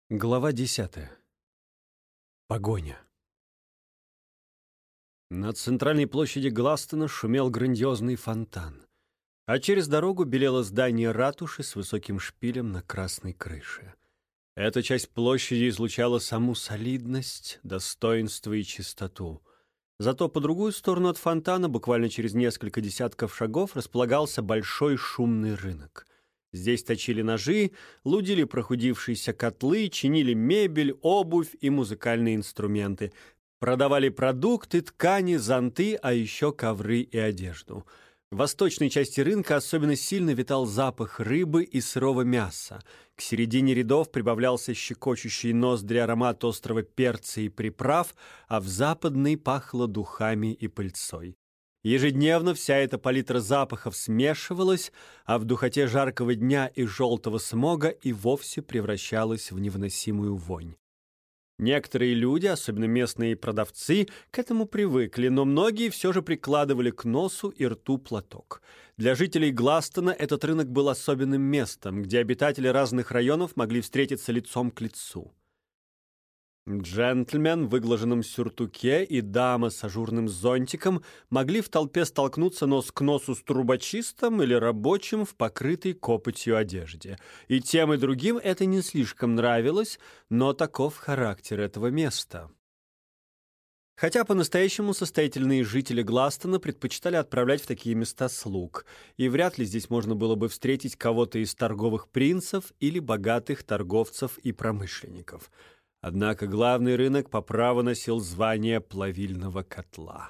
Глава 10. Погоня. На центральной площади Гластона шумел грандиозный фонтан, а через дорогу белело здание ратуши с высоким шпилем на красной крыше. Эта часть площади излучала саму солидность, достоинство и чистоту. Зато по другую сторону от фонтана, буквально через несколько десятков шагов, располагался большой шумный рынок. Здесь точили ножи, лудили прохудившиеся котлы, чинили мебель, обувь и музыкальные инструменты. Продавали продукты, ткани, зонты, а еще ковры и одежду. В восточной части рынка особенно сильно витал запах рыбы и сырого мяса. К середине рядов прибавлялся щекочущий ноздри аромат острого перца и приправ, а в западной пахло духами и пыльцой. Ежедневно вся эта палитра запахов смешивалась, а в духоте жаркого дня и желтого смога и вовсе превращалась в невыносимую вонь. Некоторые люди, особенно местные продавцы, к этому привыкли, но многие все же прикладывали к носу и рту платок. Для жителей Гластона этот рынок был особенным местом, где обитатели разных районов могли встретиться лицом к лицу. Джентльмен в выглаженном сюртуке и дама с ажурным зонтиком могли в толпе столкнуться нос к носу с трубочистом или рабочим в покрытой копотью одежде. И тем, и другим это не слишком нравилось, но таков характер этого места. Хотя по-настоящему состоятельные жители Гластона предпочитали отправлять в такие места слуг, и вряд ли здесь можно было бы встретить кого-то из торговых принцев или богатых торговцев и промышленников. Однако главный рынок по праву носил звание плавильного котла.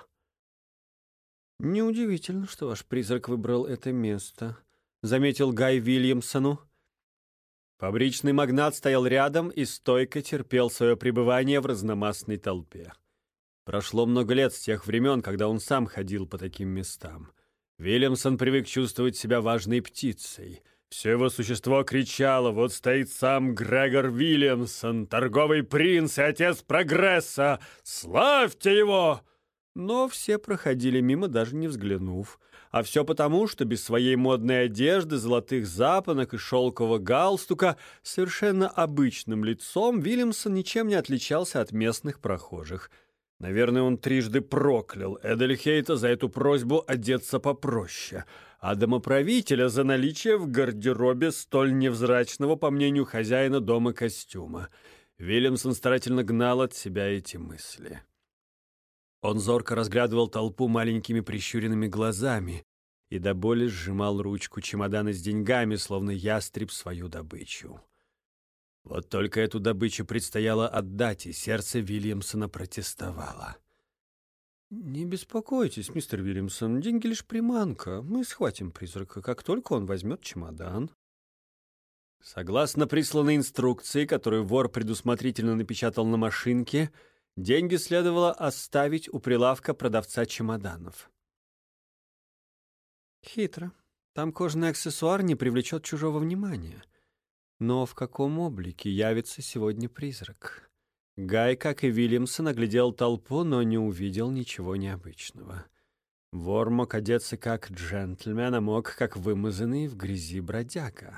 «Неудивительно, что ваш призрак выбрал это место», — заметил Гай Вильямсону. Фабричный магнат стоял рядом и стойко терпел свое пребывание в разномастной толпе. Прошло много лет с тех времен, когда он сам ходил по таким местам. Вильямсон привык чувствовать себя важной птицей — все его существо кричало: «Вот стоит сам Грегор Вильямсон, торговый принц и отец прогресса! Славьте его!» Но все проходили мимо, даже не взглянув. А все потому, что без своей модной одежды, золотых запонок и шелкового галстука совершенно обычным лицом Вильямсон ничем не отличался от местных прохожих. Наверное, он трижды проклял Эдельхейта за эту просьбу одеться попроще, а домоправителя за наличие в гардеробе столь невзрачного, по мнению хозяина дома, костюма. Вильямсон старательно гнал от себя эти мысли. Он зорко разглядывал толпу маленькими прищуренными глазами и до боли сжимал ручку чемодана с деньгами, словно ястреб свою добычу. Вот только эту добычу предстояло отдать, и сердце Вильямсона протестовало. «Не беспокойтесь, мистер Вильямсон, деньги лишь приманка. Мы схватим призрака, как только он возьмет чемодан». Согласно присланной инструкции, которую вор предусмотрительно напечатал на машинке, деньги следовало оставить у прилавка продавца чемоданов. Хитро. Там кожаный аксессуар не привлечет чужого внимания. Но в каком облике явится сегодня призрак? Гай, как и Вильямсон, оглядел толпу, но не увидел ничего необычного. Вор мог одеться как джентльмен, а мог как вымазанный в грязи бродяга.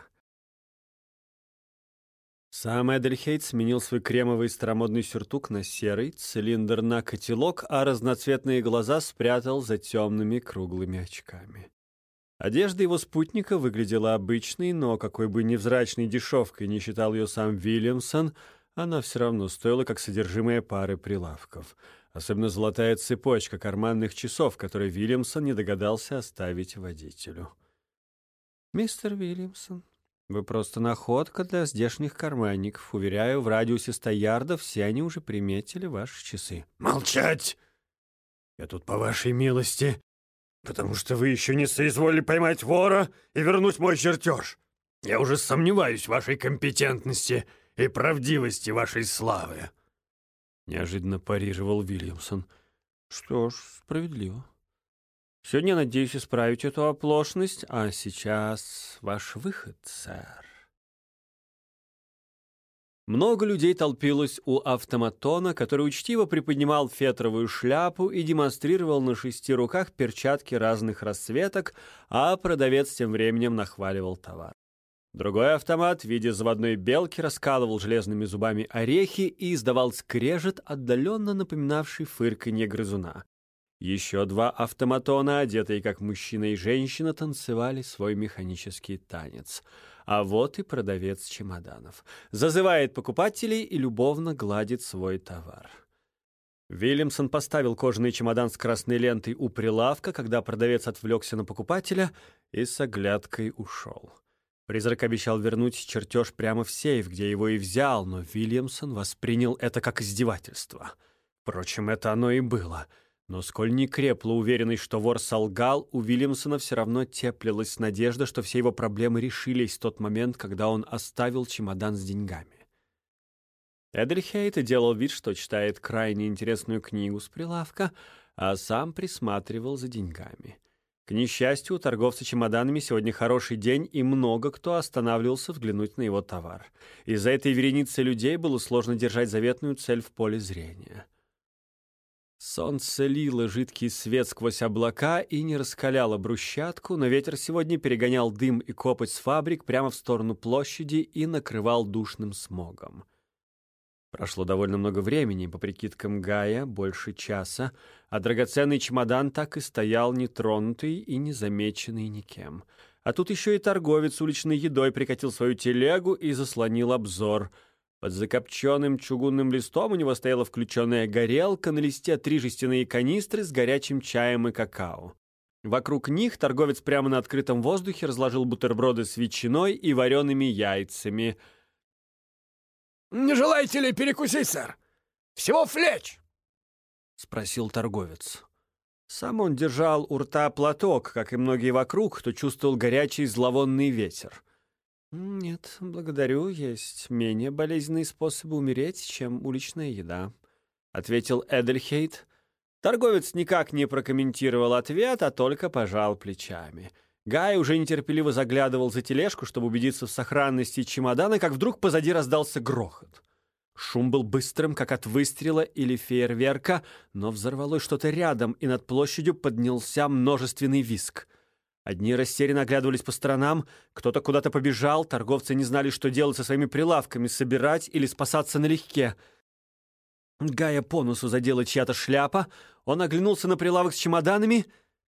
Сам Эдельхейт сменил свой кремовый старомодный сюртук на серый, цилиндр на котелок, а разноцветные глаза спрятал за темными круглыми очками. Одежда его спутника выглядела обычной, но какой бы невзрачной дешевкой не считал ее сам Вильямсон, она все равно стоила как содержимое пары прилавков. Особенно золотая цепочка карманных часов, которые Вильямсон не догадался оставить водителю. «Мистер Вильямсон, вы просто находка для здешних карманников. Уверяю, в радиусе 100 ярдов все они уже приметили ваши часы». «Молчать! Я тут по вашей милости, потому что вы еще не соизволили поймать вора и вернуть мой чертеж. Я уже сомневаюсь в вашей компетентности и правдивости вашей славы», — неожиданно парировал Вильямсон. «Что ж, справедливо. Сегодня надеюсь исправить эту оплошность, а сейчас ваш выход, сэр». Много людей толпилось у автоматона, который учтиво приподнимал фетровую шляпу и демонстрировал на 6 руках перчатки разных расцветок, а продавец тем временем нахваливал товар. Другой автомат в виде заводной белки раскалывал железными зубами орехи и издавал скрежет, отдаленно напоминавший фырканье грызуна. Еще два автоматона, одетые как мужчина и женщина, танцевали свой механический танец. А вот и продавец чемоданов. Зазывает покупателей и любовно гладит свой товар. Вильямсон поставил кожаный чемодан с красной лентой у прилавка, когда продавец отвлекся на покупателя и с оглядкой ушел. Призрак обещал вернуть чертеж прямо в сейф, где его и взял, но Вильямсон воспринял это как издевательство. Впрочем, это оно и было. Но сколь ни крепла уверенность, что вор солгал, у Вильямсона все равно теплилась надежда, что все его проблемы решились в тот момент, когда он оставил чемодан с деньгами. Эдельхейт делал вид, что читает крайне интересную книгу с прилавка, а сам присматривал за деньгами. К несчастью, у торговца чемоданами сегодня хороший день, и много кто останавливался взглянуть на его товар. Из-за этой вереницы людей было сложно держать заветную цель в поле зрения. Солнце лило жидкий свет сквозь облака и не раскаляло брусчатку, но ветер сегодня перегонял дым и копоть с фабрик прямо в сторону площади и накрывал душным смогом. Прошло довольно много времени, по прикидкам Гая, больше часа, а драгоценный чемодан так и стоял нетронутый и незамеченный никем. А тут еще и торговец уличной едой прикатил свою телегу и заслонил обзор. Под закопченным чугунным листом у него стояла включенная горелка, на листе 3 жестяные канистры с горячим чаем и какао. Вокруг них торговец прямо на открытом воздухе разложил бутерброды с ветчиной и вареными яйцами. «Не желаете ли перекусить, сэр? Всего флеч!» — спросил торговец. Сам он держал у рта платок, как и многие вокруг, кто чувствовал горячий зловонный ветер. «Нет, благодарю, есть менее болезненные способы умереть, чем уличная еда», — ответил Эдельхейт. Торговец никак не прокомментировал ответ, а только пожал плечами. Гай уже нетерпеливо заглядывал за тележку, чтобы убедиться в сохранности чемодана, как вдруг позади раздался грохот. Шум был быстрым, как от выстрела или фейерверка, но взорвалось что-то рядом, и над площадью поднялся множественный визг. Одни растерянно оглядывались по сторонам, кто-то куда-то побежал, торговцы не знали, что делать со своими прилавками, собирать или спасаться налегке. Гая по носу задела чья-то шляпа, он оглянулся на прилавок с чемоданами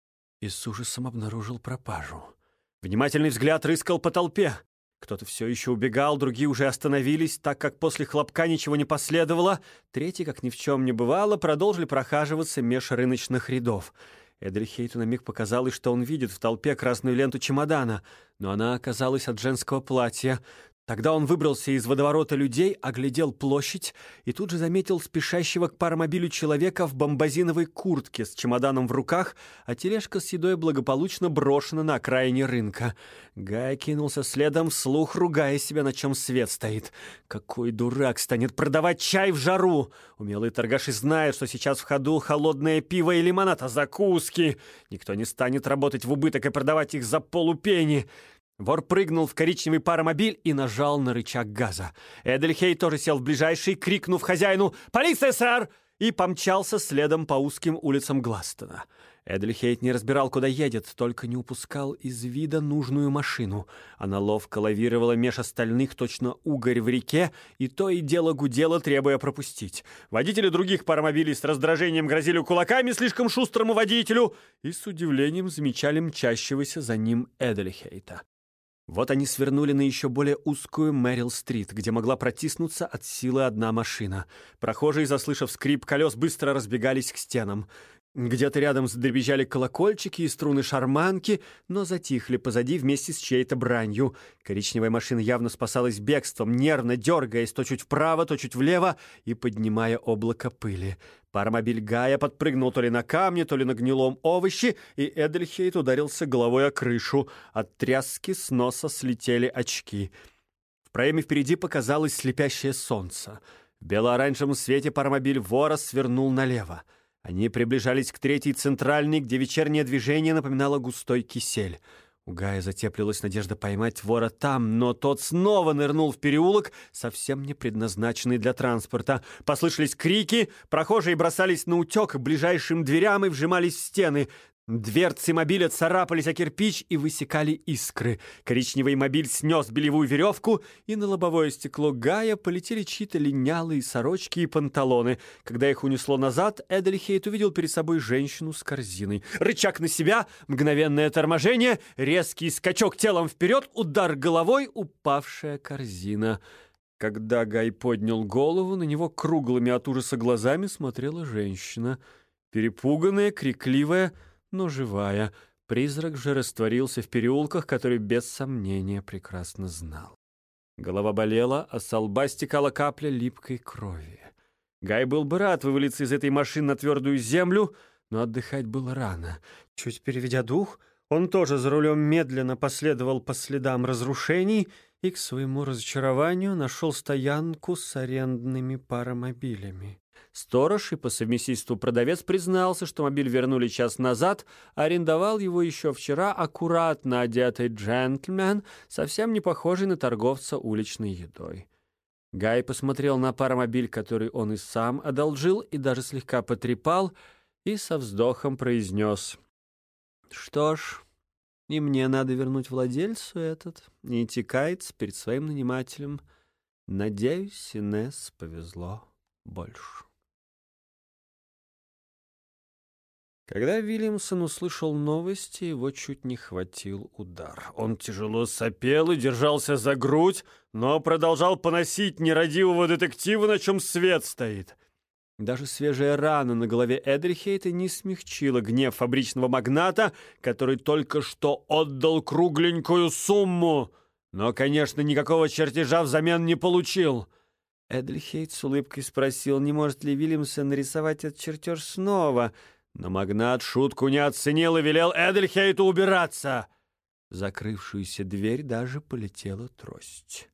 и с ужасом обнаружил пропажу. Внимательный взгляд рыскал по толпе. Кто-то все еще убегал, другие уже остановились, так как после хлопка ничего не последовало. Третьи, как ни в чем не бывало, продолжили прохаживаться меж рыночных рядов. Эдельхейту на миг показалось, что он видит в толпе красную ленту чемодана, но она оказалась от женского платья. Тогда он выбрался из водоворота людей, оглядел площадь и тут же заметил спешащего к паромобилю человека в бомбазиновой куртке с чемоданом в руках, а тележка с едой благополучно брошена на окраине рынка. Гай кинулся следом, вслух ругая себя, на чем свет стоит. Какой дурак станет продавать чай в жару? Умелые торгаши знают, что сейчас в ходу холодное пиво и лимонад, а закуски. Никто не станет работать в убыток и продавать их за полупенни. Вор прыгнул в коричневый паромобиль и нажал на рычаг газа. Эдельхейт тоже сел в ближайший, крикнув хозяину «Полиция, сэр!» и помчался следом по узким улицам Гластона. Эдельхейт не разбирал, куда едет, только не упускал из вида нужную машину. Она ловко лавировала меж остальных, точно угорь в реке, и то и дело гудело, требуя пропустить. Водители других паромобилей с раздражением грозили кулаками слишком шустрому водителю и с удивлением замечали мчащегося за ним Эдельхейта. Вот они свернули на еще более узкую Мэрил-стрит, где могла протиснуться от силы одна машина. Прохожие, заслышав скрип колес, быстро разбегались к стенам. Где-то рядом задребезжали колокольчики и струны шарманки, но затихли позади вместе с чьей-то бранью. Коричневая машина явно спасалась бегством, нервно дергаясь то чуть вправо, то чуть влево и поднимая облако пыли. Паромобиль Гая подпрыгнул то ли на камне, то ли на гнилом овоще, и Эдельхейт ударился головой о крышу. От тряски с носа слетели очки. В проеме впереди показалось слепящее солнце. В бело-оранжевом свете паромобиль вора свернул налево. Они приближались к третьей центральной, где вечернее движение напоминало густой кисель. У Гая затеплилась надежда поймать вора там, но тот снова нырнул в переулок, совсем не предназначенный для транспорта. Послышались крики, прохожие бросались на утек к ближайшим дверям и вжимались в стены. Дверцы мобиля царапались о кирпич и высекали искры. Коричневый мобиль снес белевую веревку, и на лобовое стекло Гая полетели чьи-то линялые сорочки и панталоны. Когда их унесло назад, Эдельхейт увидел перед собой женщину с корзиной. Рычаг на себя, мгновенное торможение, резкий скачок телом вперед, удар головой, упавшая корзина. Когда Гай поднял голову, на него круглыми от ужаса глазами смотрела женщина. Перепуганная, крикливая, но живая. Призрак же растворился в переулках, который без сомнения прекрасно знал. Голова болела, а со лба стекала капля липкой крови. Гай был бы рад вывалиться из этой машины на твердую землю, но отдыхать было рано. Чуть переведя дух, он тоже за рулем медленно последовал по следам разрушений и, к своему разочарованию, нашел стоянку с арендными паромобилями. Сторож и по совместительству продавец признался, что мобиль вернули час назад, арендовал его еще вчера аккуратно одетый джентльмен, совсем не похожий на торговца уличной едой. Гай посмотрел на паромобиль, который он и сам одолжил, и даже слегка потрепал, и со вздохом произнес: «Что ж, и мне надо вернуть владельцу этот, и идти каяться перед своим нанимателем. Надеюсь, Инесс повезло больше». Когда Вильямсон услышал новости, его чуть не хватил удар. Он тяжело сопел и держался за грудь, но продолжал поносить нерадивого детектива, на чем свет стоит. Даже свежая рана на голове Эдельхейта не смягчила гнев фабричного магната, который только что отдал кругленькую сумму, но, конечно, никакого чертежа взамен не получил. Эдельхейт с улыбкой спросил, не может ли Вильямсон нарисовать этот чертеж снова. Но магнат шутку не оценил и велел Эдельхейту убираться. В закрывшуюся дверь даже полетела трость.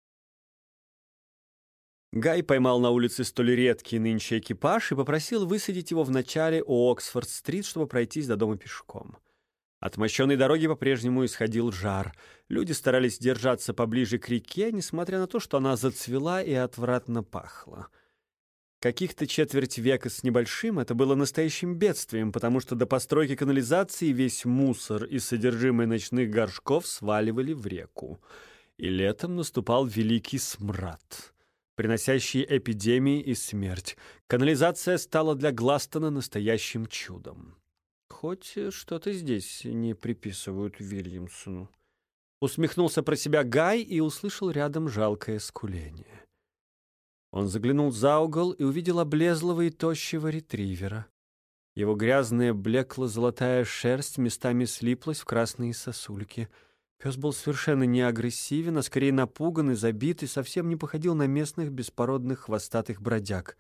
Гай поймал на улице столь редкий нынче экипаж и попросил высадить его в начале у Оксфорд-стрит, чтобы пройтись до дома пешком. От мощенной дороги по-прежнему исходил жар. Люди старались держаться поближе к реке, несмотря на то, что она зацвела и отвратно пахла. Каких-то четверть века с небольшим это было настоящим бедствием, потому что до постройки канализации весь мусор и содержимое ночных горшков сваливали в реку. И летом наступал великий смрад, приносящий эпидемии и смерть. Канализация стала для Гластона настоящим чудом. Хоть что-то здесь не приписывают Вильямсону. Усмехнулся про себя Гай и услышал рядом жалкое скуление. Он заглянул за угол и увидел облезлого и тощего ретривера. Его грязная блекло-золотая шерсть местами слиплась в красные сосульки. Пес был совершенно не агрессивен, а скорее напуган и забит, и совсем не походил на местных беспородных хвостатых бродяг.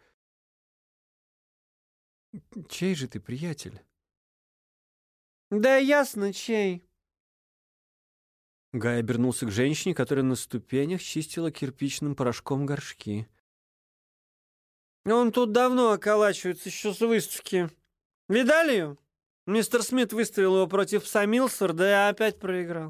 «Чей же ты, приятель?» «Да ясно, чей». Гай обернулся к женщине, которая на ступенях чистила кирпичным порошком горшки. Он тут давно околачивается, еще с выставки. Видали ее? Мистер Смит выставил его против пса Милсфорда и опять проиграл.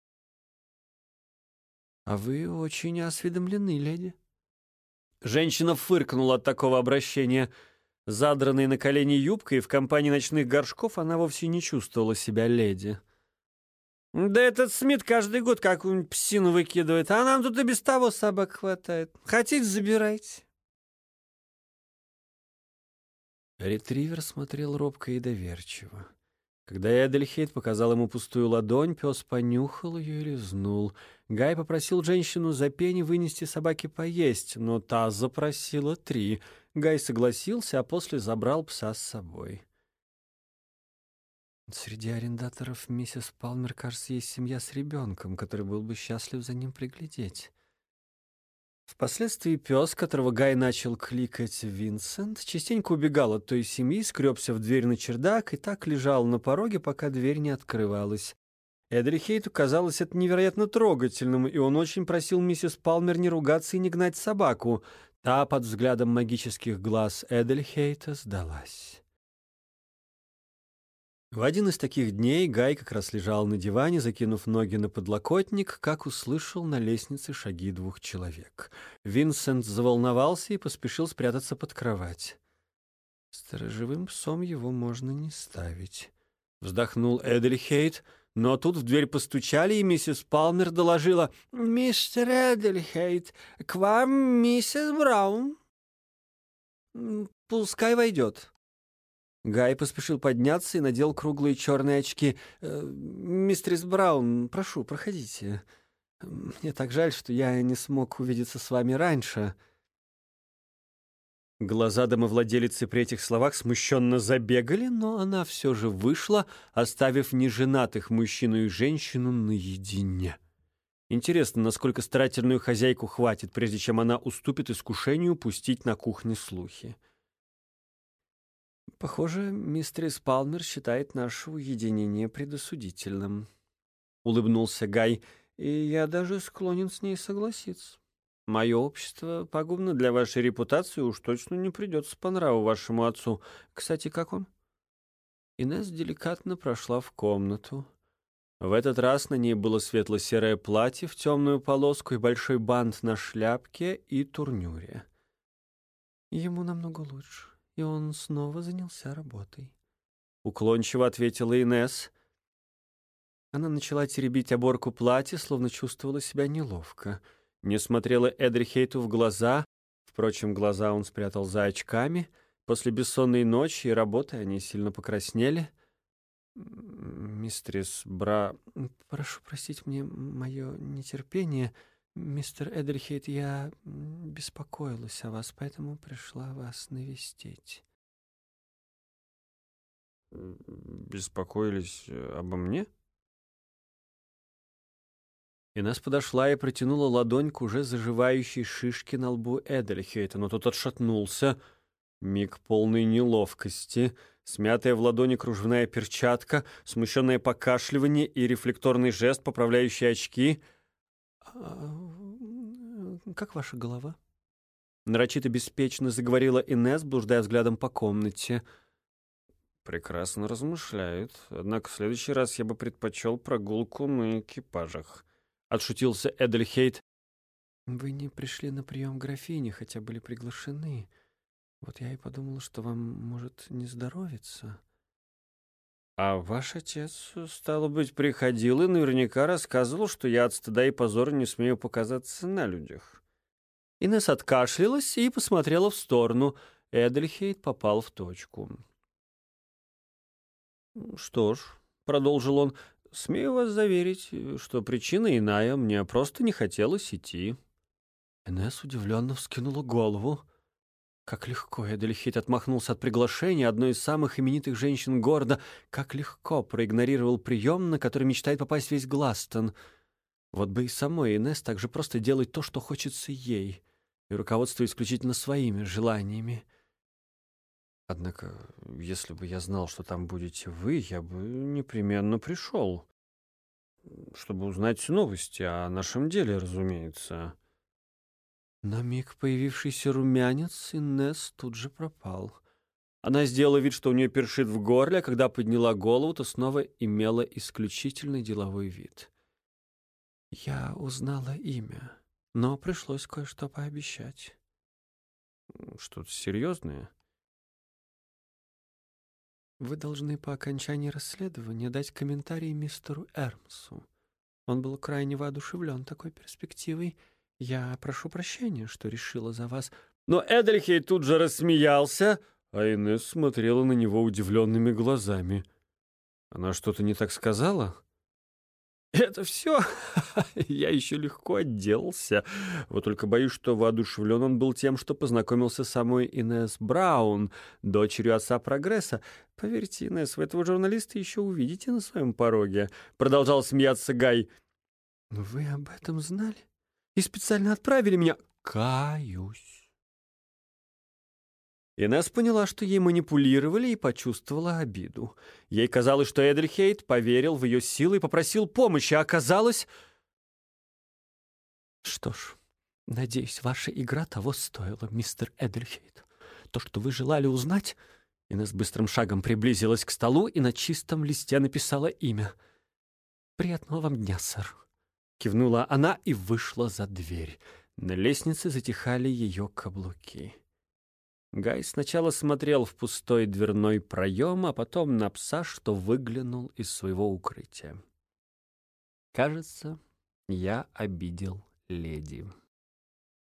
«А вы очень осведомлены, леди». Женщина фыркнула от такого обращения. Задранной на колени юбкой в компании ночных горшков она вовсе не чувствовала себя леди. Да этот Смит каждый год какую-нибудь псину выкидывает, а нам тут и без того собак хватает. Хотите, забирайте. Ретривер смотрел робко и доверчиво. Когда Эдельхейт показал ему пустую ладонь, пес понюхал ее и лизнул. Гай попросил женщину за пени вынести собаке поесть, но та запросила 3. Гай согласился, а после забрал пса с собой. Среди арендаторов миссис Палмер, кажется, есть семья с ребенком, который был бы счастлив за ним приглядеть. Впоследствии пес, которого Гай начал кликать Винсент, частенько убегал от той семьи, скребся в дверь на чердак и так лежал на пороге, пока дверь не открывалась. Эдельхейту казалось это невероятно трогательным, и он очень просил миссис Палмер не ругаться и не гнать собаку. Та под взглядом магических глаз Эдельхейта сдалась. В один из таких дней Гай как раз лежал на диване, закинув ноги на подлокотник, как услышал на лестнице шаги 2 человек. Винсент заволновался и поспешил спрятаться под кровать. Сторожевым псом его можно не ставить. Вздохнул Эдельхейт, но тут в дверь постучали, и миссис Палмер доложила: «Мистер Эдельхейт, к вам миссис Браун». «Пускай войдет». Гай поспешил подняться и надел круглые черные очки. «Мистерис Браун, прошу, проходите. Мне так жаль, что я не смог увидеться с вами раньше». Глаза домовладелицы при этих словах смущенно забегали, но она все же вышла, оставив неженатых мужчину и женщину наедине. Интересно, насколько старательную хозяйку хватит, прежде чем она уступит искушению пустить на кухне слухи. «Похоже, мистерис Палмер считает наше уединение предосудительным», — улыбнулся Гай, — «и я даже склонен с ней согласиться. Мое общество пагубно для вашей репутации, уж точно не придется по нраву вашему отцу. Кстати, как он?» Инесс деликатно прошла в комнату. В этот раз на ней было светло-серое платье в темную полоску и большой бант на шляпке и турнюре. «Ему намного лучше, и он снова занялся работой», — уклончиво ответила Инесс. Она начала теребить оборку платья, словно чувствовала себя неловко. Не смотрела Эдельхейту в глаза. Впрочем, глаза он спрятал за очками. После бессонной ночи и работы они сильно покраснели. «Мистерис прошу простить мне мое нетерпение. Мистер Эдельхейт, я беспокоилась о вас, поэтому пришла вас навестить». «Беспокоились обо мне?» Инесс подошла и протянула ладонь к уже заживающей шишке на лбу Эдельхейта, но тот отшатнулся. Миг полной неловкости, смятая в ладони кружевная перчатка, смущенное покашливание и рефлекторный жест, поправляющий очки. «Как ваша голова?» Нарочито беспечно заговорила Инесс, блуждая взглядом по комнате. «Прекрасно размышляет. Однако в следующий раз я бы предпочел прогулку на экипажах», — отшутился Эдельхейт. «Вы не пришли на прием графини, хотя были приглашены. Вот я и подумала, что вам может не здоровиться». «А ваш отец, стало быть, приходил и наверняка рассказывал, что я от стыда и позора не смею показаться на людях». Инесс откашлялась и посмотрела в сторону. Эдельхейт попал в точку. «Что ж», — продолжил он, — «смею вас заверить, что причина иная, мне просто не хотелось идти». Инесс удивленно вскинула голову. Как легко Эдельхейт отмахнулся от приглашения одной из самых именитых женщин города, как легко проигнорировал прием, на который мечтает попасть весь Гластон. Вот бы и самой Инесс так же просто делать то, что хочется ей, и руководствуясь исключительно своими желаниями. Однако, если бы я знал, что там будете вы, я бы непременно пришел, чтобы узнать новости о нашем деле, разумеется. На миг появившийся румянец Инесс тут же пропал. Она сделала вид, что у нее першит в горле, а когда подняла голову, то снова имела исключительно деловой вид. «Я узнала имя, но пришлось кое-что пообещать». «Что-то серьезное?» «Вы должны по окончании расследования дать комментарий мистеру Эрмсу. Он был крайне воодушевлен такой перспективой. Я прошу прощения, что решила за вас». Но Эдельхейт тут же рассмеялся, а Инесс смотрела на него удивленными глазами. «Она что-то не так сказала?» «Это все? Я еще легко отделался. Вот только боюсь, что воодушевлен он был тем, что познакомился с самой Инесс Браун, дочерью отца Прогресса. Поверьте, Инесс, вы этого журналиста еще увидите на своем пороге», — продолжал смеяться Гай. «Вы об этом знали? И специально отправили меня?» «Каюсь». Инесс поняла, что ей манипулировали, и почувствовала обиду. Ей казалось, что Эдельхейт поверил в ее силы и попросил помощи, а оказалось... «Что ж, надеюсь, ваша игра того стоила, мистер Эдельхейт. То, что вы желали узнать...» Инесс быстрым шагом приблизилась к столу и на чистом листе написала имя. «Приятного вам дня, сэр», — кивнула она и вышла за дверь. На лестнице затихали ее каблуки. Гай сначала смотрел в пустой дверной проем, а потом на пса, что выглянул из своего укрытия. «Кажется, я обидел леди».